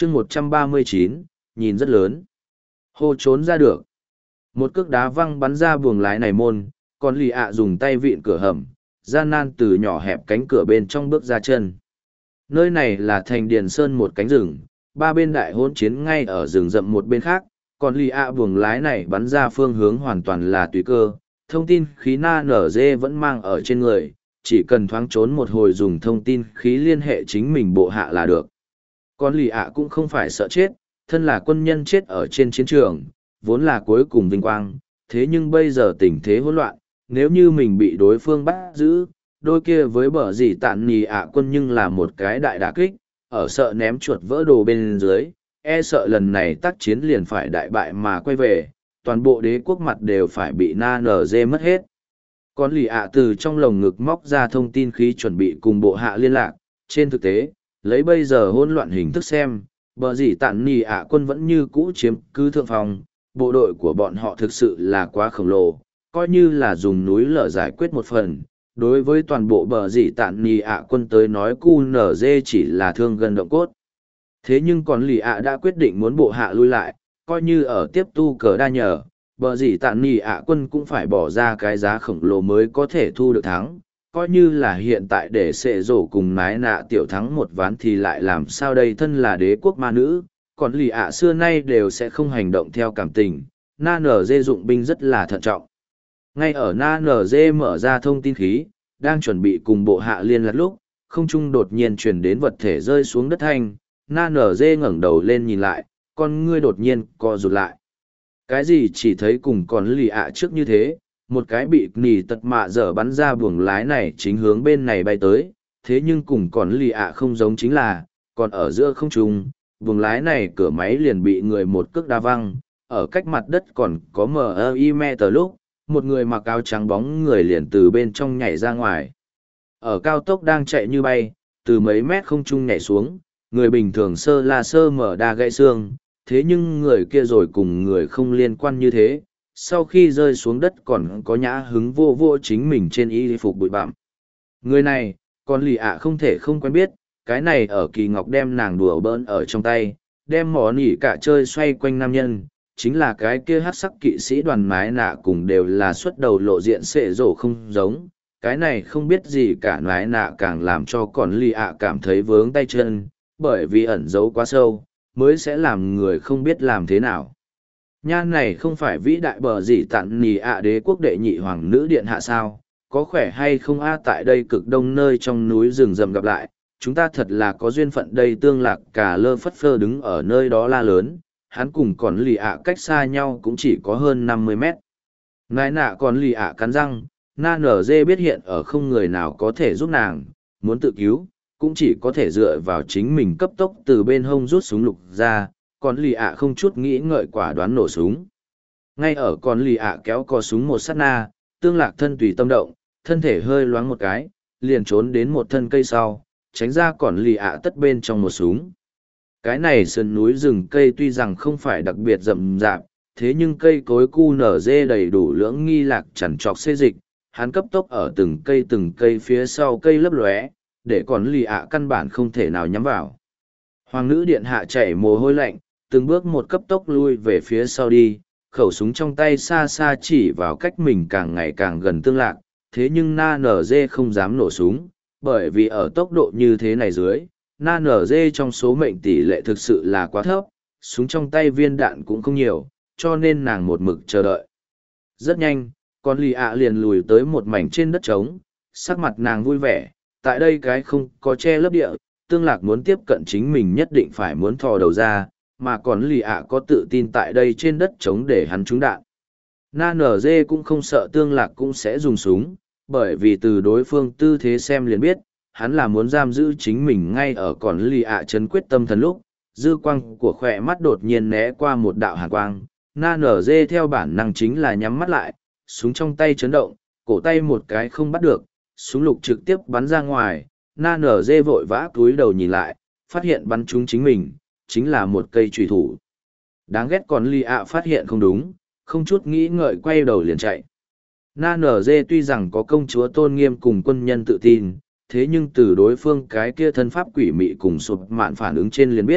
chương 139, nhìn rất lớn. Hô trốn ra được. Một cước đá văng bắn ra buồng lái này môn, còn lì ạ dùng tay vịn cửa hầm, gian nan từ nhỏ hẹp cánh cửa bên trong bước ra chân. Nơi này là thành Điền Sơn một cánh rừng, ba bên đại hỗn chiến ngay ở rừng rậm một bên khác, còn lì ạ buồng lái này bắn ra phương hướng hoàn toàn là tùy cơ. Thông tin khí na nở dê vẫn mang ở trên người, chỉ cần thoáng trốn một hồi dùng thông tin khí liên hệ chính mình bộ hạ là được. Còn lì ạ cũng không phải sợ chết, thân là quân nhân chết ở trên chiến trường, vốn là cuối cùng vinh quang, thế nhưng bây giờ tình thế hỗn loạn, nếu như mình bị đối phương bắt giữ, đôi kia với bờ gì tạn nì ạ quân nhưng là một cái đại đả kích, ở sợ ném chuột vỡ đồ bên dưới, e sợ lần này tác chiến liền phải đại bại mà quay về, toàn bộ đế quốc mặt đều phải bị na nở dê mất hết. Còn lì ạ từ trong lồng ngực móc ra thông tin khí chuẩn bị cùng bộ hạ liên lạc, trên thực tế, lấy bây giờ hỗn loạn hình thức xem, bờ gì tạn nì ạ quân vẫn như cũ chiếm cứ thượng phòng, bộ đội của bọn họ thực sự là quá khổng lồ, coi như là dùng núi lở giải quyết một phần. Đối với toàn bộ bờ gì tạn nì ạ quân tới nói QNZ chỉ là thương gần động cốt. Thế nhưng còn lì ạ đã quyết định muốn bộ hạ lui lại, coi như ở tiếp tu cờ đa nhờ, bờ gì tạn nì ạ quân cũng phải bỏ ra cái giá khổng lồ mới có thể thu được thắng. Coi như là hiện tại để sệ rổ cùng nái nạ tiểu thắng một ván thì lại làm sao đây, thân là đế quốc ma nữ, còn lì ạ xưa nay đều sẽ không hành động theo cảm tình, na nở dê dụng binh rất là thận trọng. Ngay ở na nở dê mở ra thông tin khí, đang chuẩn bị cùng bộ hạ liên lạc lúc, không trung đột nhiên truyền đến vật thể rơi xuống đất thanh, na nở dê ngẩng đầu lên nhìn lại, con ngươi đột nhiên co rụt lại. Cái gì chỉ thấy cùng còn lì ạ trước như thế, một cái bị nỉ tật mạ dở bắn ra buồng lái này chính hướng bên này bay tới, thế nhưng cùng còn lì ạ không giống chính là, còn ở giữa không trung, buồng lái này cửa máy liền bị người một cước đá văng, ở cách mặt đất còn có M.I.M. lúc, một người mặc áo trắng bóng người liền từ bên trong nhảy ra ngoài. Ở cao tốc đang chạy như bay, từ mấy mét không trung nhảy xuống, người bình thường sơ la sơ mở đa gãy xương, thế nhưng người kia rồi cùng người không liên quan như thế, sau khi rơi xuống đất còn có nhã hứng vô vô chính mình trên y phục bụi bặm. Người này, còn lì ạ không thể không quen biết, cái này ở Kỳ Ngọc đem nàng đùa bỡn ở trong tay, đem mỏ nỉ cả chơi xoay quanh nam nhân, chính là cái kia hát sắc kỵ sĩ đoàn mái nạ cùng đều là xuất đầu lộ diện xệ rổ không giống. Cái này không biết gì cả mái nạ càng làm cho còn lì ạ cảm thấy vướng tay chân, bởi vì ẩn giấu quá sâu, mới sẽ làm người không biết làm thế nào. Nha này không phải vĩ đại bờ gì tặng nì ạ đế quốc đệ nhị hoàng nữ điện hạ sao, có khỏe hay không a, tại đây cực đông nơi trong núi rừng rậm gặp lại, chúng ta thật là có duyên phận đây. Tương Lạc cả lơ phất phơ đứng ở nơi đó la lớn, hắn cùng còn lì ạ cách xa nhau cũng chỉ có hơn 50 mét. Nái nạ còn lì ạ cắn răng, na nở dê biết hiện ở không người nào có thể giúp nàng, muốn tự cứu, cũng chỉ có thể dựa vào chính mình cấp tốc từ bên hông rút súng lục ra, còn lì ạ không chút nghĩ ngợi quả đoán nổ súng. Ngay ở còn lì ạ kéo cò súng một sát na, Tương Lạc thân tùy tâm động, thân thể hơi loáng một cái, liền trốn đến một thân cây sau, tránh ra còn lì ạ tất bên trong một súng. Cái này sườn núi rừng cây tuy rằng không phải đặc biệt rậm rạp, thế nhưng cây cối cu nở dê đầy đủ lưỡng nghi lạc chằn trọc xê dịch, hắn cấp tốc ở từng cây phía sau cây lấp lóe, để còn lì ạ căn bản không thể nào nhắm vào. Hoàng nữ điện hạ chảy mồ hôi lạnh, từng bước một cấp tốc lui về phía sau đi, khẩu súng trong tay xa xa chỉ vào cách mình càng ngày càng gần Tương Lạc, thế nhưng na nở dê không dám nổ súng, bởi vì ở tốc độ như thế này dưới, na nở dê trong số mệnh tỷ lệ thực sự là quá thấp, súng trong tay viên đạn cũng không nhiều, cho nên nàng một mực chờ đợi. Rất nhanh, con lì ạ liền lùi tới một mảnh trên đất trống, sắc mặt nàng vui vẻ, tại đây cái không có che lấp địa, Tương Lạc muốn tiếp cận chính mình nhất định phải muốn thò đầu ra, mà còn lì ạ có tự tin tại đây trên đất trống để hắn trúng đạn. Na nở dê cũng không sợ Tương Lạc cũng sẽ dùng súng, bởi vì từ đối phương tư thế xem liền biết, hắn là muốn giam giữ chính mình ngay ở còn lì ạ chấn quyết tâm thần lúc, dư quang của khỏe mắt đột nhiên né qua một đạo hàn quang, na nở dê theo bản năng chính là nhắm mắt lại, súng trong tay chấn động, cổ tay một cái không bắt được, súng lục trực tiếp bắn ra ngoài, na nở dê vội vã cúi đầu nhìn lại, phát hiện bắn trúng chính mình, chính là một cây trùy thủ. Đáng ghét còn lì ạ phát hiện không đúng, không chút nghĩ ngợi quay đầu liền chạy. Na nở dê tuy rằng có công chúa tôn nghiêm cùng quân nhân tự tin, thế nhưng từ đối phương cái kia thân pháp quỷ mị cùng sụp mạn phản ứng trên liền biết,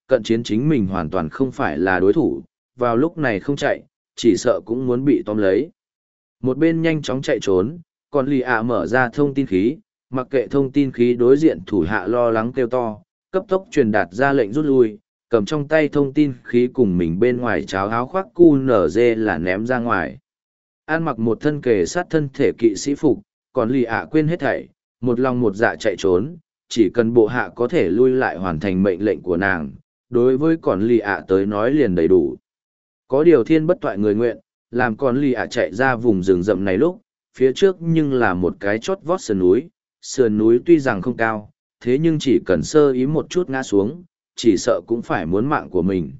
cận chiến chính mình hoàn toàn không phải là đối thủ, vào lúc này không chạy, chỉ sợ cũng muốn bị tóm lấy. Một bên nhanh chóng chạy trốn, còn lì ạ mở ra thông tin khí, mặc kệ thông tin khí đối diện thủ hạ lo lắng kêu to, cấp tốc truyền đạt ra lệnh rút lui, cầm trong tay thông tin khí cùng mình bên ngoài cháo áo khoác QNZ là ném ra ngoài. An mặc một thân kề sát thân thể kỵ sĩ phục, còn lì ạ quên hết thảy, một lòng một dạ chạy trốn, chỉ cần bộ hạ có thể lui lại hoàn thành mệnh lệnh của nàng, đối với còn lì ạ tới nói liền đầy đủ. Có điều thiên bất toại người nguyện, làm còn lì ạ chạy ra vùng rừng rậm này lúc, phía trước nhưng là một cái chót vót sườn núi tuy rằng không cao, thế nhưng chỉ cần sơ ý một chút ngã xuống, chỉ sợ cũng phải muốn mạng của mình.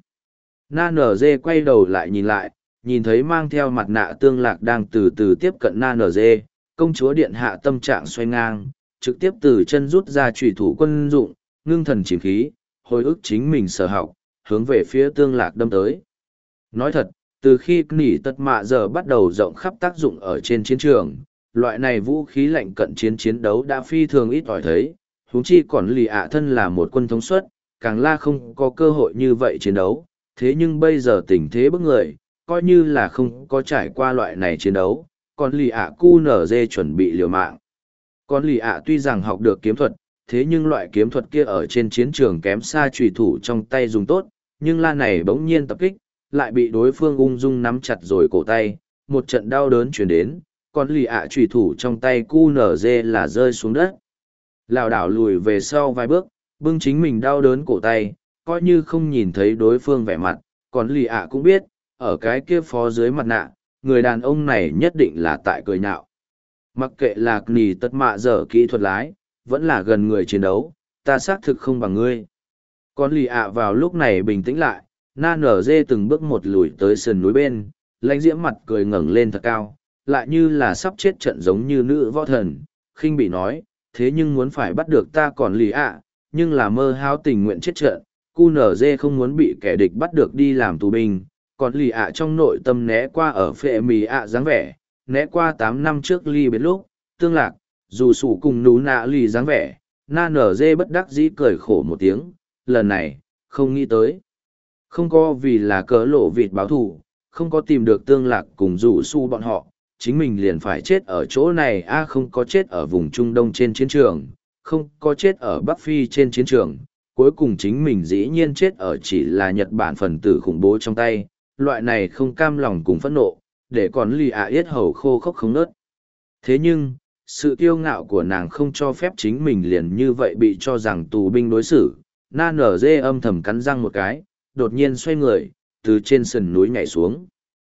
Na NG quay đầu lại, nhìn thấy mang theo mặt nạ Tương Lạc đang từ từ tiếp cận Na NG, công chúa điện hạ tâm trạng xoay ngang, trực tiếp từ chân rút ra chủy thủ quân dụng, ngưng thần chìm khí, hồi ức chính mình sở học, hướng về phía Tương Lạc đâm tới. Nói thật, từ khi nỉ tật mạ giờ bắt đầu rộng khắp tác dụng ở trên chiến trường, loại này vũ khí lạnh cận chiến đấu đã phi thường ít ỏi thấy, huống chi còn lì ạ thân là một quân thống suất, càng la không có cơ hội như vậy chiến đấu, thế nhưng bây giờ tình thế bức người, coi như là không có trải qua loại này chiến đấu, còn lì ạ QNZ chuẩn bị liều mạng. Còn lì ạ tuy rằng học được kiếm thuật, thế nhưng loại kiếm thuật kia ở trên chiến trường kém xa chủy thủ trong tay dùng tốt, nhưng la này bỗng nhiên tập kích, lại bị đối phương ung dung nắm chặt rồi cổ tay, một trận đau đớn chuyển đến, còn lì ạ chủy thủ trong tay QNZ là rơi xuống đất. Lảo đảo lùi về sau vài bước, bưng chính mình đau đớn cổ tay, coi như không nhìn thấy đối phương vẻ mặt, còn lì ạ cũng biết, ở cái kia phó dưới mặt nạ, người đàn ông này nhất định là tại cười nhạo. Mặc kệ là nì tất mạ dở kỹ thuật lái, vẫn là gần người chiến đấu, ta xác thực không bằng ngươi. Còn lì ạ vào lúc này bình tĩnh lại, Na nở dê từng bước một lùi tới sườn núi bên, lãnh diễm mặt cười ngẩng lên thật cao, lại như là sắp chết trận giống như nữ võ thần, khinh bị nói, thế nhưng muốn phải bắt được ta còn lì ạ, nhưng là mơ hao tình nguyện chết trận, QNZ không muốn bị kẻ địch bắt được đi làm tù binh, còn lì ạ trong nội tâm né qua ở phệ mì ạ dáng vẻ, né qua 8 năm trước ly biệt lúc, Tương Lạc, dù sủ cùng nú nạ lì dáng vẻ, Na nở dê bất đắc dĩ cười khổ một tiếng, lần này, không nghĩ tới. Không có vì là cớ lộ vịt báo thù, không có tìm được Tương Lạc cùng rủ su bọn họ, chính mình liền phải chết ở chỗ này không có chết ở vùng Trung Đông trên chiến trường, không có chết ở Bắc Phi trên chiến trường, cuối cùng chính mình dĩ nhiên chết ở chỉ là Nhật Bản phần tử khủng bố trong tay, loại này không cam lòng cùng phẫn nộ, để còn lì ạ yết hầu khô khốc không nớt. Thế nhưng, sự kiêu ngạo của nàng không cho phép chính mình liền như vậy bị cho rằng tù binh đối xử, Na nở dê âm thầm cắn răng một cái, đột nhiên xoay người, từ trên sườn núi nhảy xuống.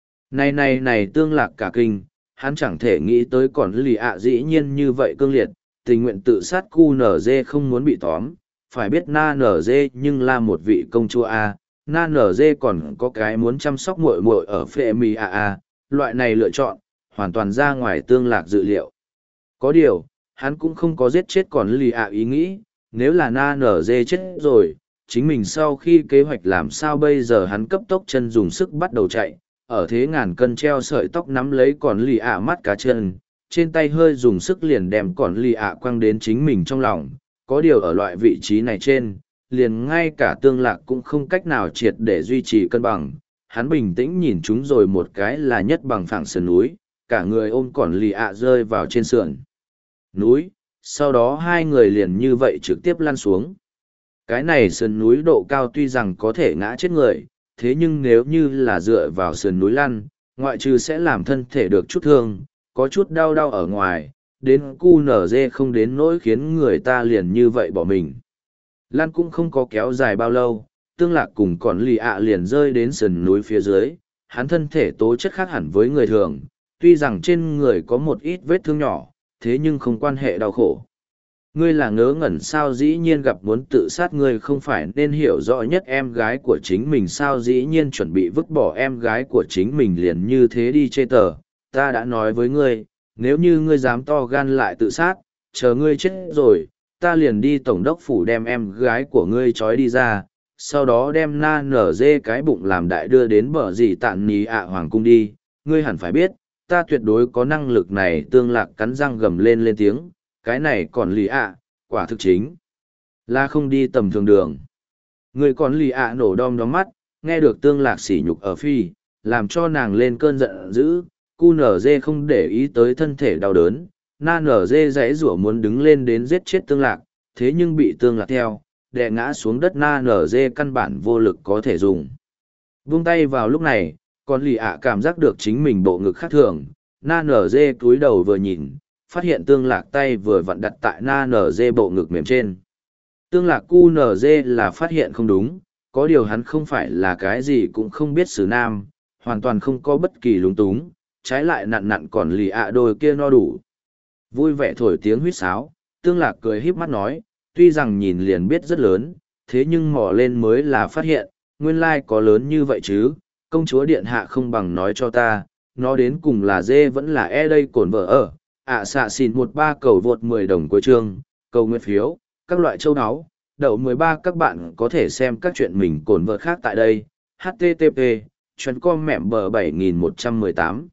Này Tương Lạc cả kinh, hắn chẳng thể nghĩ tới còn lì ạ dĩ nhiên như vậy cương liệt, tình nguyện tự sát QNZ không muốn bị tóm, phải biết Na nở dê nhưng là một vị công chúa Na nở dê còn có cái muốn chăm sóc muội muội ở phệ mì loại này lựa chọn, hoàn toàn ra ngoài Tương Lạc dự liệu. Có điều, hắn cũng không có giết chết còn lì ạ ý nghĩ, nếu là Na nở dê chết rồi, chính mình sau khi kế hoạch làm sao bây giờ hắn cấp tốc chân dùng sức bắt đầu chạy, ở thế ngàn cân treo sợi tóc nắm lấy còn lì ạ mắt cá chân, trên tay hơi dùng sức liền đem còn lì ạ quăng đến chính mình trong lòng, có điều ở loại vị trí này trên, liền ngay cả Tương Lạc cũng không cách nào triệt để duy trì cân bằng, hắn bình tĩnh nhìn chúng rồi một cái là nhất bằng phẳng sườn núi, cả người ôm còn lì ạ rơi vào trên sườn núi, sau đó hai người liền như vậy trực tiếp lăn xuống. Cái này sườn núi độ cao tuy rằng có thể ngã chết người, thế nhưng nếu như là dựa vào sườn núi lăn, ngoại trừ sẽ làm thân thể được chút thương, có chút đau đau ở ngoài, đến QNZ không đến nỗi khiến người ta liền như vậy bỏ mình. Lăn cũng không có kéo dài bao lâu, Tương Lạc cùng còn lì ạ liền rơi đến sườn núi phía dưới, hắn thân thể tố chất khác hẳn với người thường, tuy rằng trên người có một ít vết thương nhỏ, thế nhưng không quan hệ đau khổ. Ngươi là ngớ ngẩn sao dĩ nhiên gặp muốn tự sát ngươi không phải nên hiểu rõ nhất em gái của chính mình sao dĩ nhiên chuẩn bị vứt bỏ em gái của chính mình liền như thế đi chê tờ. Ta đã nói với ngươi, nếu như ngươi dám to gan lại tự sát, chờ ngươi chết rồi, ta liền đi tổng đốc phủ đem em gái của ngươi trói đi ra, sau đó đem Na nở dê cái bụng làm đại đưa đến bờ gì tạn ní hoàng cung đi. Ngươi hẳn phải biết, ta tuyệt đối có năng lực này. Tương Lạc cắn răng gầm lên tiếng, cái này còn lì quả thực chính là không đi tầm thường đường. Người còn lì ạ nổ đom đóm mắt, nghe được tương lạc sỉ nhục ở phi, làm cho nàng lên cơn giận dữ, cu nở dê không để ý tới thân thể đau đớn, na nở dê dãy rủa muốn đứng lên đến giết chết tương lạc, thế nhưng bị tương lạc theo, đè ngã xuống đất na nở dê căn bản vô lực có thể dùng. Vung tay vào lúc này, còn lì ạ cảm giác được chính mình bộ ngực khác thường, na nở dê cúi đầu vừa nhìn, phát hiện tương lạc tay vừa vặn đặt tại na nở dê bộ ngực mềm trên. Tương lạc cu nở dê là phát hiện không đúng, có điều hắn không phải là cái gì cũng không biết xử nam, hoàn toàn không có bất kỳ lúng túng, trái lại nặn nặn còn lì ạ đôi kia no đủ. Vui vẻ thổi tiếng huýt sáo, tương lạc cười híp mắt nói, tuy rằng nhìn liền biết rất lớn, thế nhưng mò lên mới là phát hiện, nguyên lai có lớn như vậy chứ, công chúa điện hạ không bằng nói cho ta, nó đến cùng là dê vẫn là e đây cổn vợ ở, xạ xìn 13 cầu vượt 10 đồng cuối chương, cầu nguyện phiếu, các loại châu áo, đậu 13 các bạn có thể xem các chuyện mình cổn vợ khác tại đây, http, chuyến com mẹm bờ 7118.